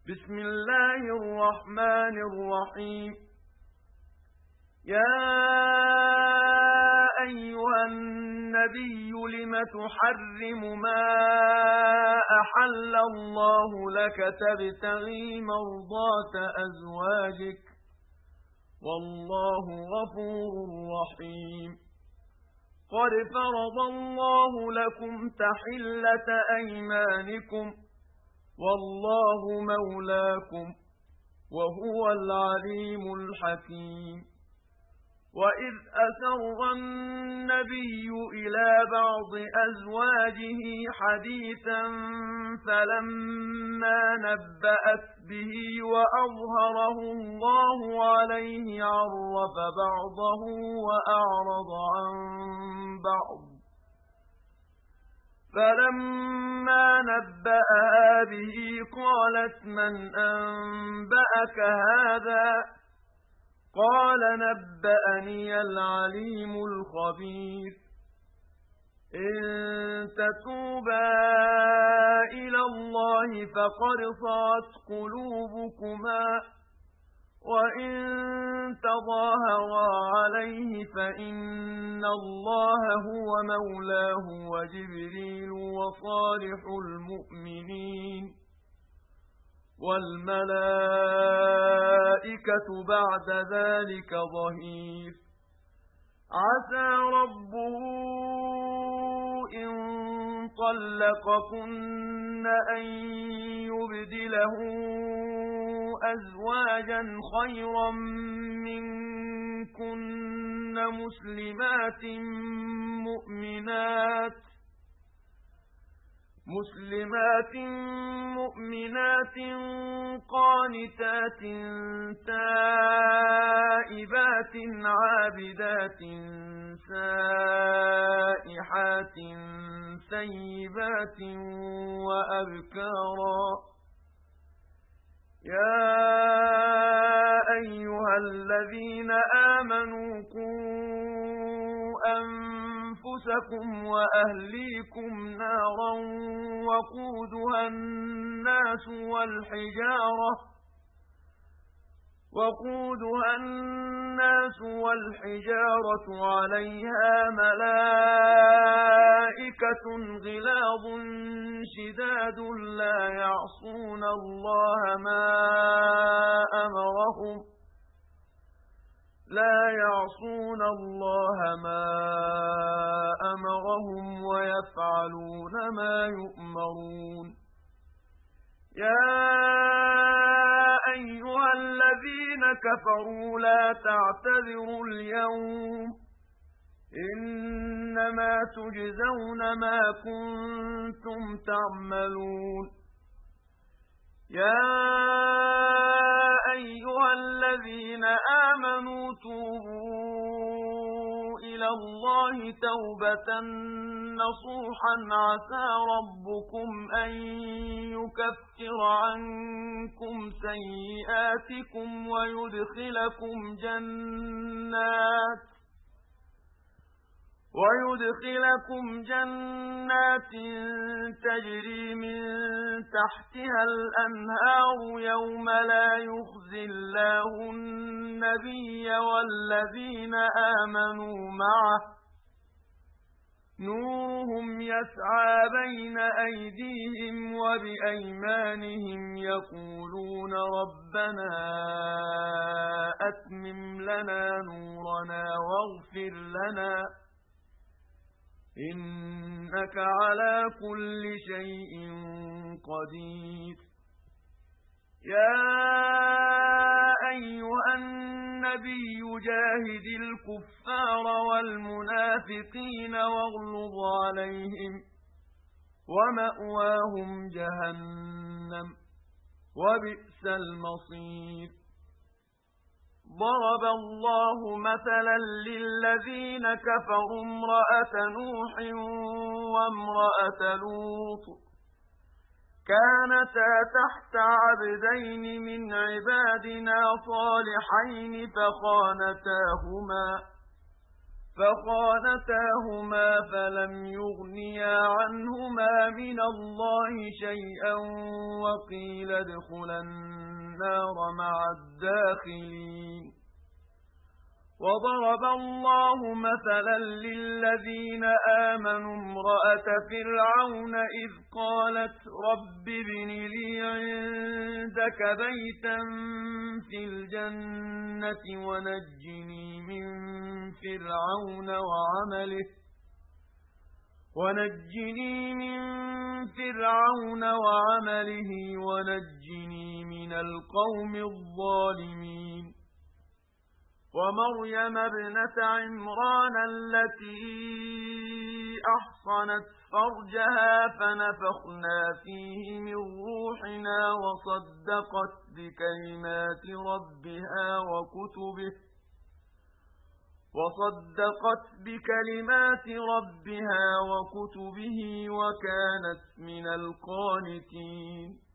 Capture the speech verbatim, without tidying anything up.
بسم الله الرحمن الرحيم. يا أيها النبي لم تحرم ما أحل الله لك تبتغي مرضات أزواجك والله غفور رحيم. قد فرض الله لكم تحلة أيمانكم والله مولاكم وهو العليم الحكيم. وإذ أسر النبي إلى بعض أزواجه حديثا فلما نبأت به وأظهره الله عليه عرف بعضه وأعرض عن بعض فلما نبأها به قالت من أنبأك هذا قال نبأني العليم الخبير. إن تتوبا إلى الله فقد صغت قلوبكما وإن تظاهرا عليه فإن الله هو مولاه وجبريل وصالح المؤمنين والملائكة بعد ذلك ظهير. عسى ربه إن طلقكن أن يبدله أزواجا خيرا منكن مسلمات مؤمنات مسلمات مؤمنات قانتات تائبات عابدات سائحات ثيبات وأبكارا. يا أيها الذين آمنوا قوا أنفسكم وأهليكم نارا وقودها الناس والحجارة وقودها الناس والحجارة عليها ملائكة غلاظ شداد لا يعصون الله ما أمرهم لا يعصون الله ما أمرهم ويفعلون ما يؤمرون. يا أيها الذين كفروا لا تعتذروا اليوم إنما تجزون ما كنتم تعملون. يا أيها الذين آمنوا توبوا إلى الله توبة نصوحا عسى ربكم أن يكفر عنكم سيئاتكم ويدخلكم جنات ويدخلكم جنات تجري من تحتها الأنهار يوم لا يخزي الله النبي والذين آمنوا معه نورهم يسعى بين أيديهم وبأيمانهم يقولون ربنا أتمم لنا نورنا واغفر لنا إنك على كل شيء قدير. يا أيها النبي جاهد الكفار والمنافقين واغلظ عليهم ومأواهم جهنم وبئس المصير. ضرب الله مثلا للذين كفروا امرأة نوح وامرأة لوط كانتا تحت عبدين من عبادنا صالحين فخانتاهما فخانتاهما فلم يغنيا عنهما من الله شيئا وقيل ادخلا النار مع الداخلين. وضرب الله مثلا للذين آمنوا امرأة فرعون إذ قالت رب ابن لي عندك بيتا في الجنة ونجني من فرعون وعمله ونجني من فرعون وعمله ونجني من القوم الظالمين. ومريم ابنة عمران التي أحصنت فرجها فنفخنا فيه من روحنا وصدقت بكلمات ربها وكتبه وصدقت بكلمات ربها وكتبه وكانت من القانتين.